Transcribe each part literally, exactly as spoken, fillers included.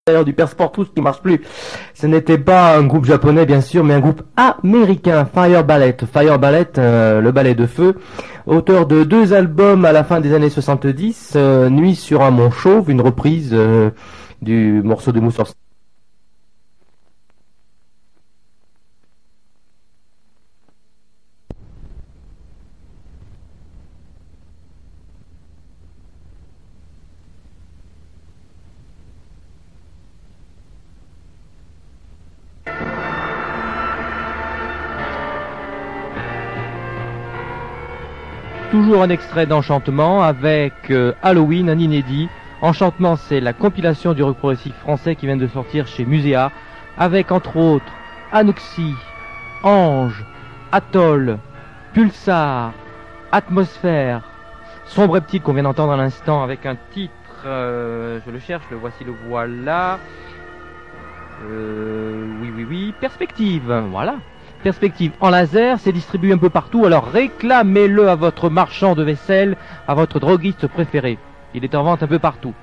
d'ailleurs du Persport tous qui marche plus. Ce n'était pas un groupe japonais bien sûr, mais un groupe américain, Fire Ballet. Fire Ballet, euh, le ballet de feu, auteur de deux albums à la fin des années soixante-dix, euh, Nuit sur un mont chauve, une reprise euh, du morceau de Mousse. Toujours un extrait d'Enchantement avec euh, Halloween, un inédit. Enchantement, c'est la compilation du rock progressif français qui vient de sortir chez Muséa, avec entre autres Anoxie, Ange, Atoll, Pulsar, Atmosphère, Sombre Reptile qu'on vient d'entendre à l'instant avec un titre, euh, je le cherche, le voici, le voilà. Euh, oui, oui, oui, Perspective, voilà. Perspective en laser, c'est distribué un peu partout, alors réclamez-le à votre marchand de vaisselle, à votre droguiste préféré. Il est en vente un peu partout.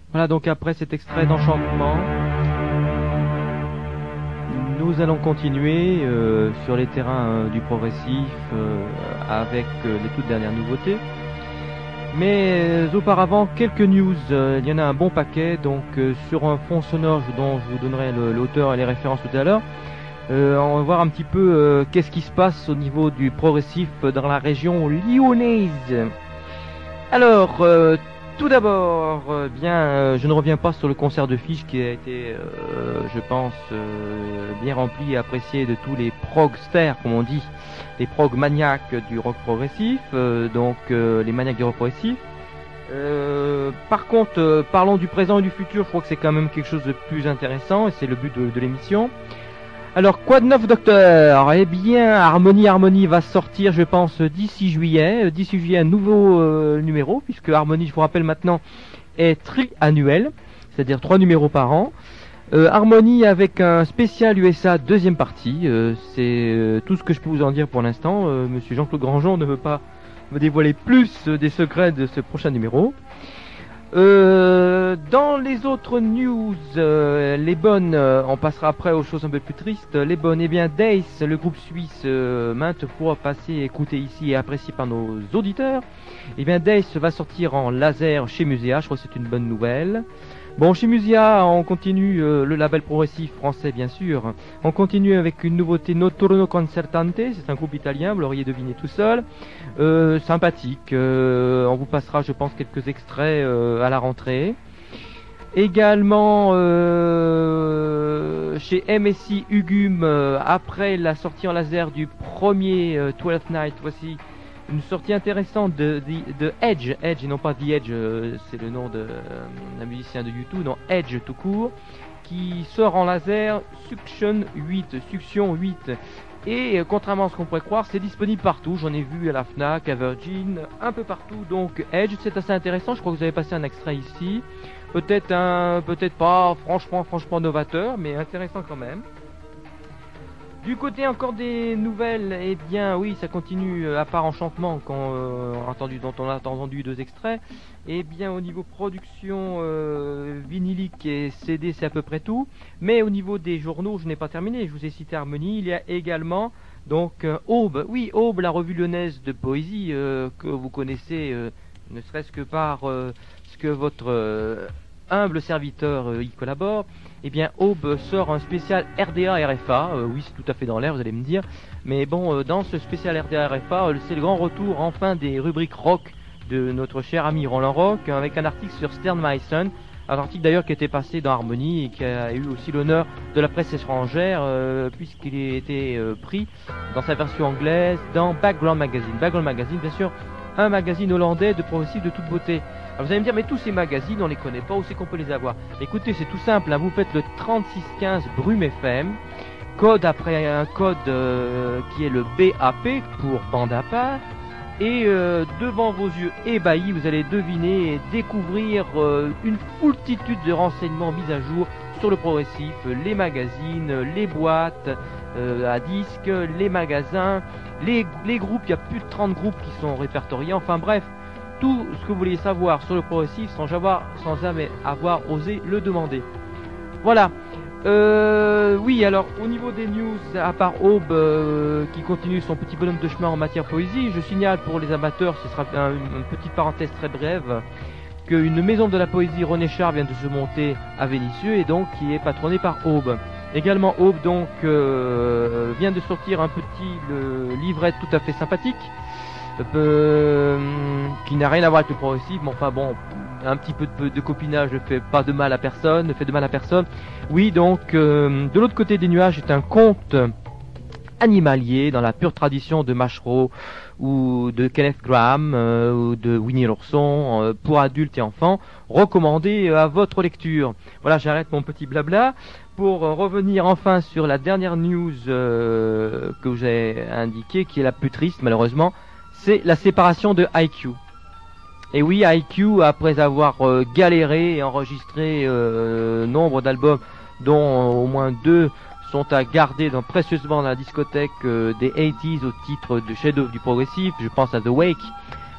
Voilà, donc après cet extrait d'Enchantement, nous allons continuer euh, sur les terrains euh, du progressif euh, avec euh, les toutes dernières nouveautés. Mais euh, auparavant, quelques news. Euh, il y en a un bon paquet, donc euh, sur un fond sonore dont je vous donnerai l'auteur et les références tout à l'heure. Euh, on va voir un petit peu euh, qu'est-ce qui se passe au niveau du progressif dans la région lyonnaise. Alors, euh, tout d'abord, euh, bien, euh, je ne reviens pas sur le concert de Fiche qui a été, euh, je pense, euh, bien rempli et apprécié de tous les progsters, comme on dit, les prog maniaques du rock progressif, euh, donc euh, les maniaques du rock progressif. Euh, par contre, euh, parlons du présent et du futur, je crois que c'est quand même quelque chose de plus intéressant et c'est le but de, de l'émission. Alors, quoi de neuf, docteur? Eh bien, Harmonie Harmonie va sortir, je pense, d'ici juillet. D'ici juillet, un nouveau euh, numéro, puisque Harmonie, je vous rappelle maintenant, est tri-annuel, c'est-à-dire trois numéros par an. Euh, Harmonie avec un spécial U S A deuxième partie. Euh, c'est euh, tout ce que je peux vous en dire pour l'instant. Euh, Monsieur Jean-Claude Grandjean ne veut pas me dévoiler plus des secrets de ce prochain numéro. Euh, dans les autres news, euh, les bonnes, euh, on passera après aux choses un peu plus tristes. Les bonnes, eh bien, Dace, le groupe suisse euh, maintes fois passé, écouté ici et apprécié par nos auditeurs. Eh bien, Dace va sortir en laser chez Muséa, je crois que c'est une bonne nouvelle. Bon, chez Muséa, on continue euh, le label progressif français, bien sûr. On continue avec une nouveauté, Notturno Concertante, c'est un groupe italien, vous l'auriez deviné tout seul. Euh, sympathique, euh, on vous passera, je pense, quelques extraits euh, à la rentrée. Également, euh, chez M S I Hugum, euh, après la sortie en laser du premier euh, Twelfth Night, voici une sortie intéressante de, de, de Edge, Edge et non pas The Edge, euh, c'est le nom de, euh, d'un musicien de YouTube, non, Edge tout court, qui sort en laser Suction huit, Suction huit. Et euh, contrairement à ce qu'on pourrait croire, c'est disponible partout, j'en ai vu à la Fnac, à Virgin, un peu partout, donc Edge, c'est assez intéressant, je crois que vous avez passé un extrait ici, peut-être un, peut-être pas franchement, franchement novateur, mais intéressant quand même. Du côté encore des nouvelles, eh bien oui, ça continue, à part Enchantement, quand, euh, on a entendu, dont on a entendu deux extraits. Eh bien au niveau production euh, vinylique et C D, c'est à peu près tout. Mais au niveau des journaux, je n'ai pas terminé, je vous ai cité Harmonie, il y a également donc euh, Aube, oui Aube, la revue lyonnaise de poésie euh, que vous connaissez, euh, ne serait-ce que par euh, ce que votre euh, humble serviteur euh, y collabore. Eh bien, Aube sort un spécial R D A R F A. Euh, oui, c'est tout à fait dans l'air, vous allez me dire. Mais bon, euh, dans ce spécial R D A R F A, euh, c'est le grand retour enfin des rubriques rock de notre cher ami Roland Rock, avec un article sur Stern Meissen. Un article d'ailleurs qui était passé dans Harmonie et qui a eu aussi l'honneur de la presse étrangère, euh, puisqu'il a été euh, pris dans sa version anglaise dans Background Magazine. Background Magazine, bien sûr, un magazine hollandais de progressif de toute beauté. Alors vous allez me dire, mais tous ces magazines, on les connaît pas, où c'est qu'on peut les avoir? Écoutez, c'est tout simple, hein, vous faites le trente-six quinze Brume F M, code après un code euh, qui est le B A P pour bande à part, et euh, devant vos yeux ébahis, vous allez deviner et découvrir euh, une foultitude de renseignements mis à jour sur le progressif, les magazines, les boîtes euh, à disques, les magasins, les, les groupes, il y a plus de trente groupes qui sont répertoriés, enfin bref, tout ce que vous voulez savoir sur le progressif sans, avoir, sans jamais avoir osé le demander. Voilà. Euh, oui, alors au niveau des news, à part Aube euh, qui continue son petit bonhomme de chemin en matière poésie, je signale pour les amateurs, ce sera un, une petite parenthèse très brève, qu'une maison de la poésie René Char vient de se monter à Vénissieux et donc qui est patronnée par Aube. Également Aube donc euh, vient de sortir un petit le, livret tout à fait sympathique. Euh, qui n'a rien à voir avec le progressif, mais enfin bon, un petit peu de, de copinage ne fait pas de mal à personne, ne fait de mal à personne. Oui, donc euh, de l'autre côté des nuages est un conte animalier dans la pure tradition de Machereau ou de Kenneth Graham euh, ou de Winnie l'ourson euh, pour adultes et enfants, recommandé à votre lecture. Voilà, j'arrête mon petit blabla pour euh, revenir enfin sur la dernière news euh, que j'ai indiquée, qui est la plus triste malheureusement. C'est la séparation de I Q. Et oui, I Q, après avoir euh, galéré et enregistré euh, nombre d'albums, dont euh, au moins deux sont à garder dans, précieusement dans la discothèque euh, des eighties au titre de chef-d'œuvre du progressif, je pense à The Wake,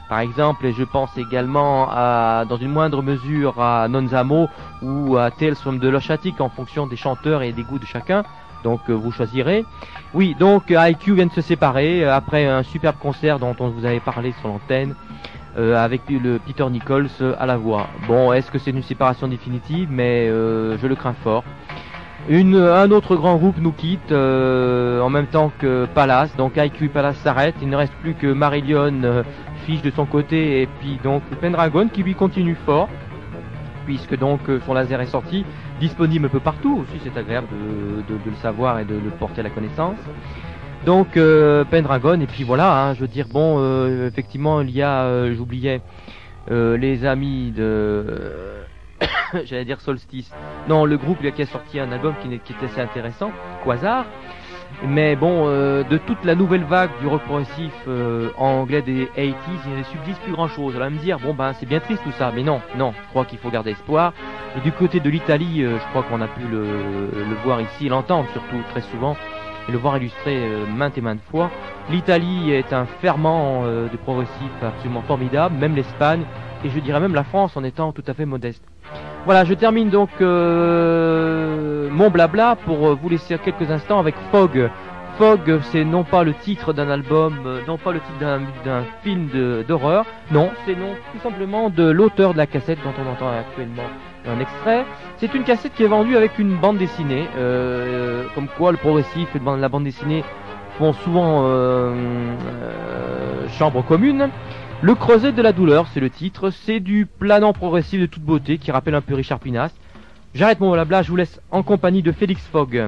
par exemple, et je pense également à, dans une moindre mesure à Nonzamo ou à Tales from the Lost Attic en fonction des chanteurs et des goûts de chacun. Donc euh, vous choisirez. Oui, donc I Q vient de se séparer euh, après un superbe concert dont on vous avait parlé sur l'antenne euh, avec le Peter Nichols euh, à la voix. Bon, est-ce que c'est une séparation définitive? Mais euh, je le crains fort. Une, un autre grand groupe nous quitte euh, en même temps que Palace, donc I Q et Palace s'arrêtent. Il ne reste plus que Marillion euh, Fiche de son côté et puis donc Pendragon qui lui continue fort puisque donc euh, son laser est sorti, disponible un peu partout aussi, c'est agréable de, de, de le savoir et de le porter à la connaissance. Donc euh, Pendragon et puis voilà, hein, je veux dire bon, euh, effectivement il y a, euh, j'oubliais euh, les amis de j'allais dire Solstice. Non, le groupe qui a sorti un album qui, qui était assez intéressant, Quasar. Mais bon, euh, de toute la nouvelle vague du rock progressif euh, anglais des eighties, il ne subsiste plus grand chose. Alors, on va me dire, bon ben c'est bien triste tout ça, mais non, non, je crois qu'il faut garder espoir. Et du côté de l'Italie, euh, je crois qu'on a pu le, le voir ici, l'entendre surtout très souvent, et le voir illustré euh, maintes et maintes fois. L'Italie est un ferment euh, de progressif absolument formidable, même l'Espagne, et je dirais même la France en étant tout à fait modeste. Voilà, je termine donc euh, mon blabla pour vous laisser quelques instants avec Fog. Fog, c'est non pas le titre d'un album, euh, non pas le titre d'un, d'un film de, d'horreur, non, c'est non tout simplement de l'auteur de la cassette dont on entend actuellement un extrait. C'est une cassette qui est vendue avec une bande dessinée, euh, comme quoi le progressif et la bande dessinée font souvent euh, euh, chambre commune. Le creuset de la douleur, c'est le titre, c'est du planant progressif de toute beauté qui rappelle un peu Richard Pinas. J'arrête mon blabla, je vous laisse en compagnie de Félix Fogg.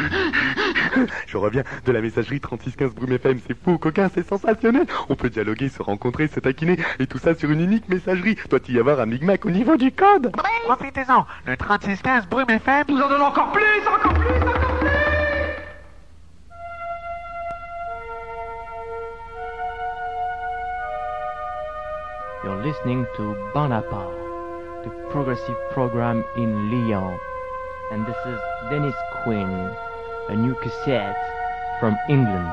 Je reviens de la messagerie trente-six quinze Brume F M, c'est fou, coquin, c'est sensationnel. On peut dialoguer, se rencontrer, se taquiner, et tout ça sur une unique messagerie. Doit-il y avoir un micmac au niveau du code? Profitez-en, le trente-six quinze Brume F M nous en donne encore plus, encore plus, encore plus. You're listening to Bonaparte, the progressive program in Lyon. And this is Dennis Quinn, a new cassette from England.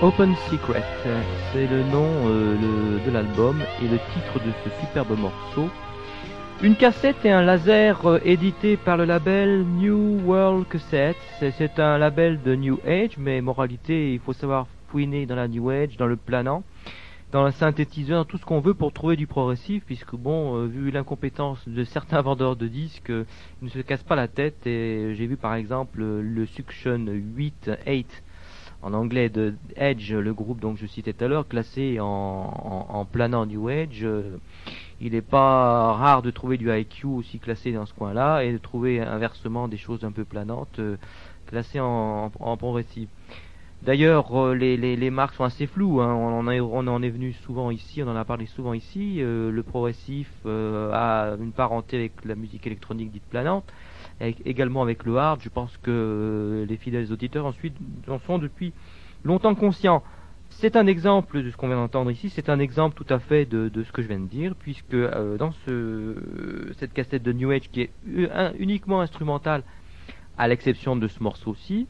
Open Secret, c'est le nom euh, le, de l'album et le titre de ce superbe morceau. Une cassette et un laser euh, édité par le label New World Cassettes. C'est, c'est un label de New Age, mais moralité, il faut savoir fouiner dans la New Age, dans le planant, dans le synthétiseur, dans tout ce qu'on veut pour trouver du progressif, puisque bon, euh, vu l'incompétence de certains vendeurs de disques, euh, ils ne se cassent pas la tête. Et j'ai vu par exemple euh, le Suction huit, huit en anglais de Edge, le groupe donc je citais tout à l'heure, classé en, en, en planant New Age. Euh, il n'est pas rare de trouver du I Q aussi classé dans ce coin-là, et de trouver inversement des choses un peu planantes euh, classées en, en, en progressif. D'ailleurs, euh, les, les, les marques sont assez floues, hein. on, en est, on en est venu souvent ici, on en a parlé souvent ici. Euh, le progressif euh, a une parenté avec la musique électronique dite planante, et également avec le hard. Je pense que euh, les fidèles auditeurs ensuite en sont depuis longtemps conscients. C'est un exemple de ce qu'on vient d'entendre ici, c'est un exemple tout à fait de, de ce que je viens de dire, puisque euh, dans ce, cette cassette de New Age qui est un, uniquement instrumentale, à l'exception de ce morceau-ci,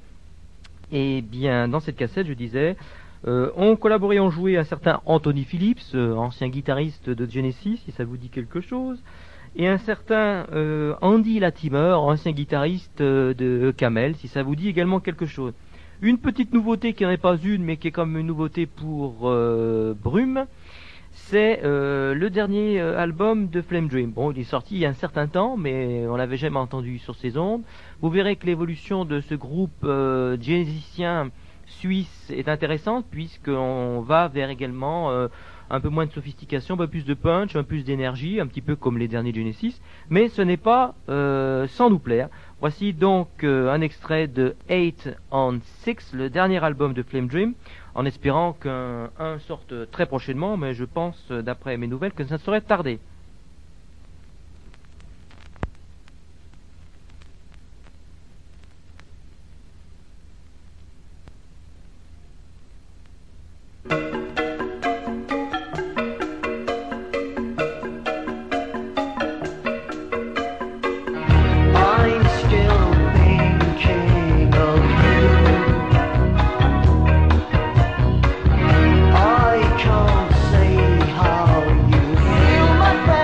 et bien dans cette cassette, je disais, euh, ont collaboré, ont joué un certain Anthony Phillips, euh, ancien guitariste de Genesis, si ça vous dit quelque chose, et un certain euh, Andy Latimer, ancien guitariste euh, de Camel, si ça vous dit également quelque chose. Une petite nouveauté qui n'en est pas une, mais qui est comme une nouveauté pour euh, Brume, c'est euh, le dernier euh, album de Flame Dream. Bon, il est sorti il y a un certain temps, mais on l'avait jamais entendu sur ces ondes. Vous verrez que l'évolution de ce groupe euh, genesicien suisse est intéressante, puisqu'on va vers également euh, un peu moins de sophistication, un peu plus de punch, un peu plus d'énergie, un petit peu comme les derniers Genesis, mais ce n'est pas euh, sans nous plaire. Voici donc euh, un extrait de eight on six, le dernier album de Flame Dream, en espérant qu'un un sorte très prochainement, mais je pense, d'après mes nouvelles, que ça ne saurait tarder. I can't say how you feel, my friend.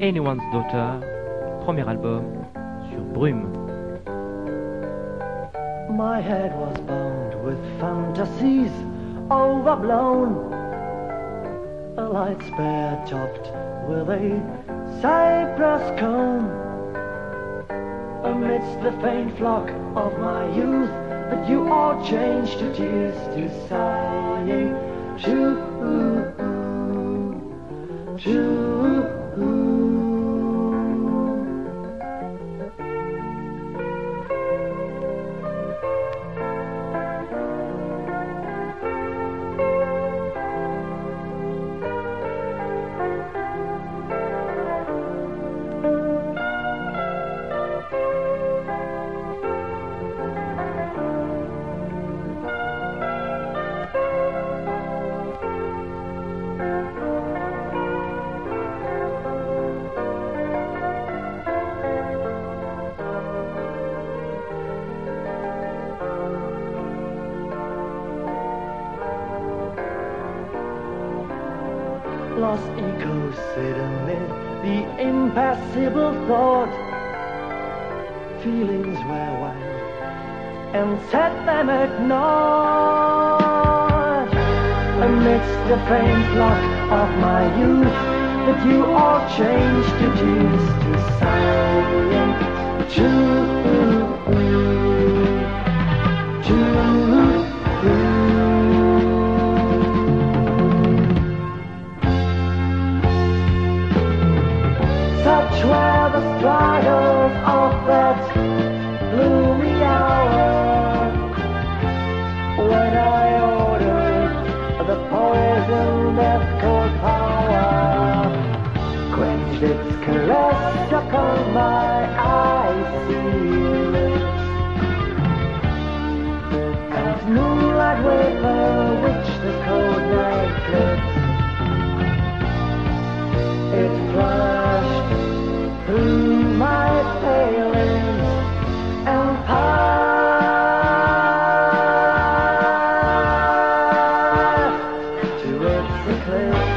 Anyone's Daughter, premier album sur Brume. My head was bound with fantasies overblown, a light spare topped with a cypress cone. Amidst the faint flock of my youth, that you all changed to tears, to sighing, to to lost echoes sit amid the impassible thought. Feelings were wild and set them ignored. Amidst the faint flock of my youth, that you all changed to tears, to silence, to to such were the struggles of that gloomy hour, when I ordered the poison death cold power, quenched its caress upon my icy lips, as moonlight vapor which the cold night clips, it flashed through my pale limbs and passed to its eclipse.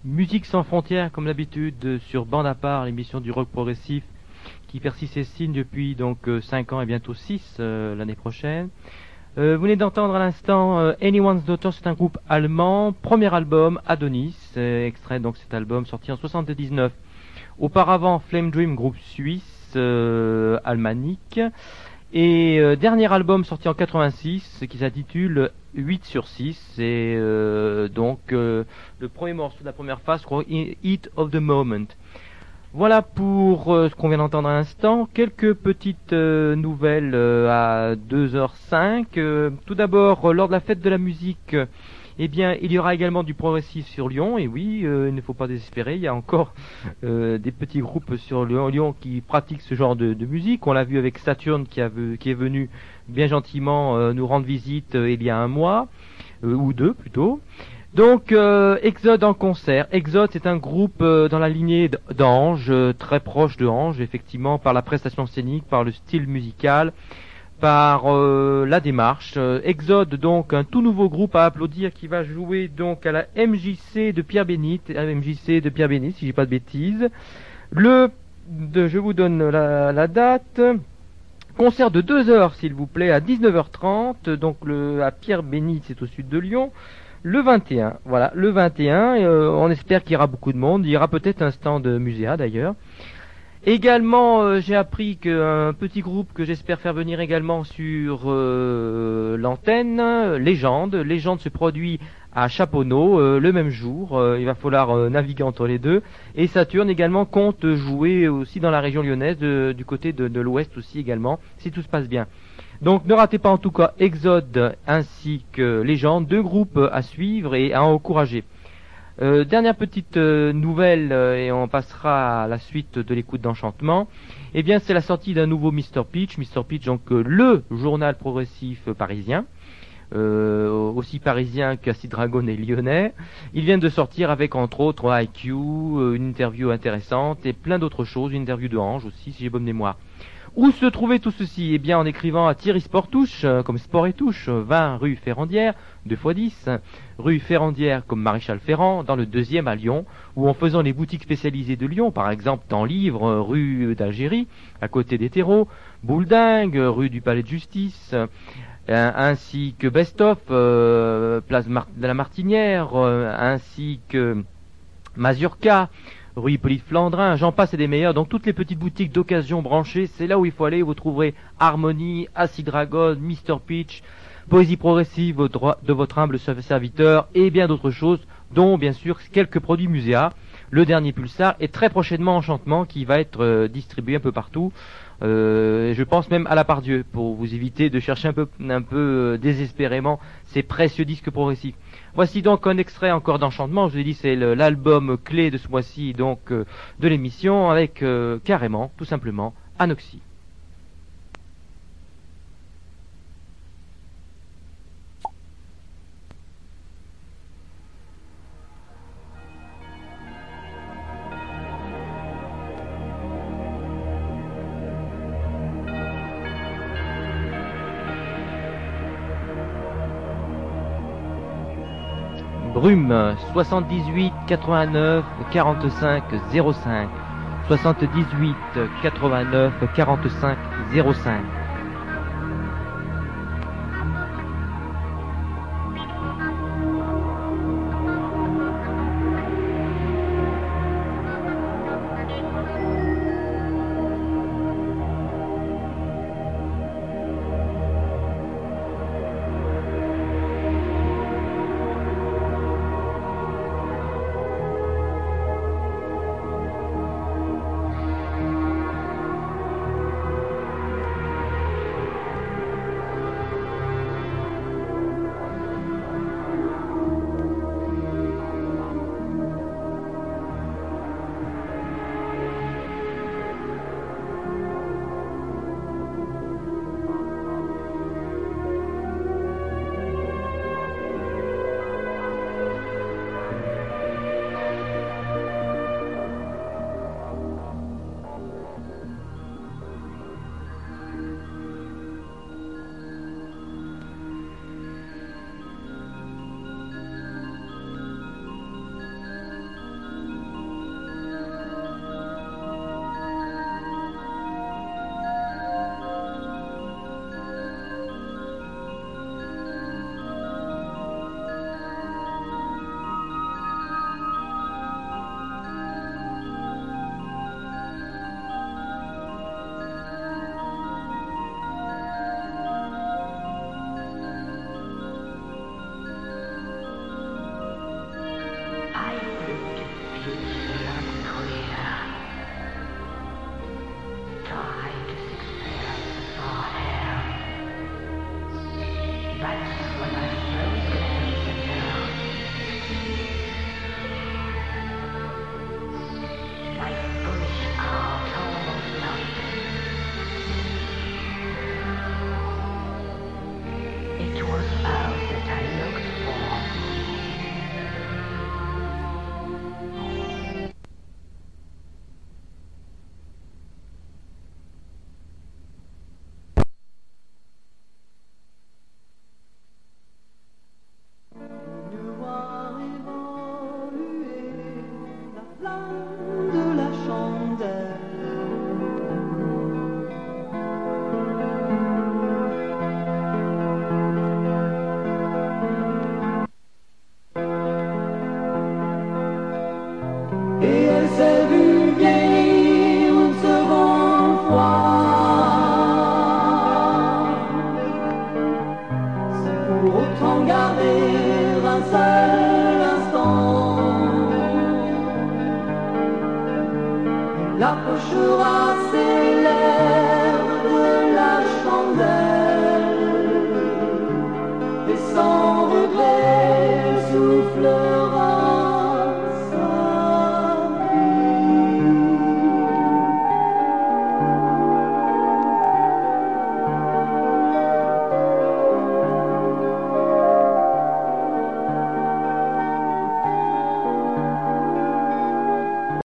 Musique sans frontières, comme d'habitude, sur Bande à part, l'émission du rock progressif qui persiste et signe depuis donc cinq ans et bientôt six euh, l'année prochaine. Euh, vous venez d'entendre à l'instant euh, Anyone's Daughter, c'est un groupe allemand, premier album Adonis, euh, extrait donc cet album sorti en soixante-dix-neuf. Auparavant Flame Dream, groupe suisse euh, almanique, et euh, dernier album sorti en quatre-vingt-six qui s'intitule huit sur six, et euh, donc euh, le premier morceau de la première phase, je crois, Heat of the Moment. Voilà pour euh, ce qu'on vient d'entendre à l'instant. Quelques petites euh, nouvelles euh, à deux heures cinq. Euh, tout d'abord, euh, lors de la fête de la musique, euh, eh bien, il y aura également du progressif sur Lyon. Et oui, euh, il ne faut pas désespérer. Il y a encore euh, des petits groupes sur Lyon, Lyon qui pratiquent ce genre de, de musique. On l'a vu avec Saturne qui, a, qui est venu bien gentiment euh, nous rendre visite euh, il y a un mois, euh, ou deux plutôt. Donc, euh, Exode en concert. Exode, c'est un groupe euh, dans la lignée d'Ange, euh, très proche de Ange, effectivement, par la prestation scénique, par le style musical, par euh, la démarche. Euh, Exode, donc, un tout nouveau groupe à applaudir qui va jouer donc à la M J C de Pierre-Bénite, à la M J C de Pierre-Bénite, si j'ai pas de bêtises. Le, de, je vous donne la, la date. Concert de deux heures, s'il vous plaît, à dix-neuf heures trente, donc le, à Pierre-Bénite, c'est au sud de Lyon. Le vingt et un, voilà, le vingt et un, euh, on espère qu'il y aura beaucoup de monde, il y aura peut-être un stand de Muséa d'ailleurs. Également, euh, j'ai appris qu'un petit groupe que j'espère faire venir également sur euh, l'antenne, Légende, Légende se produit à Chaponneau euh, le même jour, euh, il va falloir euh, naviguer entre les deux, et Saturne également compte jouer aussi dans la région lyonnaise, de, du côté de, de l'ouest aussi également, si tout se passe bien. Donc ne ratez pas en tout cas Exode ainsi que Légende, deux groupes à suivre et à encourager. Euh, dernière petite euh, nouvelle euh, et on passera à la suite de l'écoute d'Enchantement. Eh bien c'est la sortie d'un nouveau mister Pitch, mister Pitch donc euh, le journal progressif parisien, euh, aussi parisien qu'Acid Dragon et lyonnais. Il vient de sortir avec entre autres I Q, euh, une interview intéressante et plein d'autres choses, une interview de Ange aussi si j'ai bonne mémoire. Où se trouvait tout ceci? Eh bien en écrivant à Thierry Sportouche, euh, comme Sport et Touche, vingt rue Ferrandière, deux fois dix, rue Ferrandière comme Maréchal Ferrand, dans le deuxième à Lyon, ou en faisant les boutiques spécialisées de Lyon, par exemple Temps Livre, rue d'Algérie, à côté des terreaux, Bouledingue, rue du Palais de Justice, euh, ainsi que Best of, euh, place Mar- de la Martinière, euh, ainsi que Mazurka, rue Hippolyte Flandrin, j'en passe et des meilleurs. Donc toutes les petites boutiques d'occasion branchées, c'est là où il faut aller. Vous trouverez Harmonie, Acid Dragon, mister Pitch, Poésie progressive de votre humble serviteur et bien d'autres choses, dont bien sûr quelques produits Muséa. Le dernier Pulsar et très prochainement Enchantement qui va être euh, distribué un peu partout. Euh, je pense même à la Pardieu pour vous éviter de chercher un peu, un peu euh, désespérément ces précieux disques progressifs. Voici donc un extrait encore d'Enchantement. Je vous ai dit c'est le, l'album clé de ce mois-ci donc euh, de l'émission avec euh, carrément, tout simplement, Anoxie. Brume, soixante-dix-huit quatre-vingt-neuf quarante-cinq zéro cinq, soixante-dix-huit quatre-vingt-neuf quarante-cinq zéro cinq. L'approchera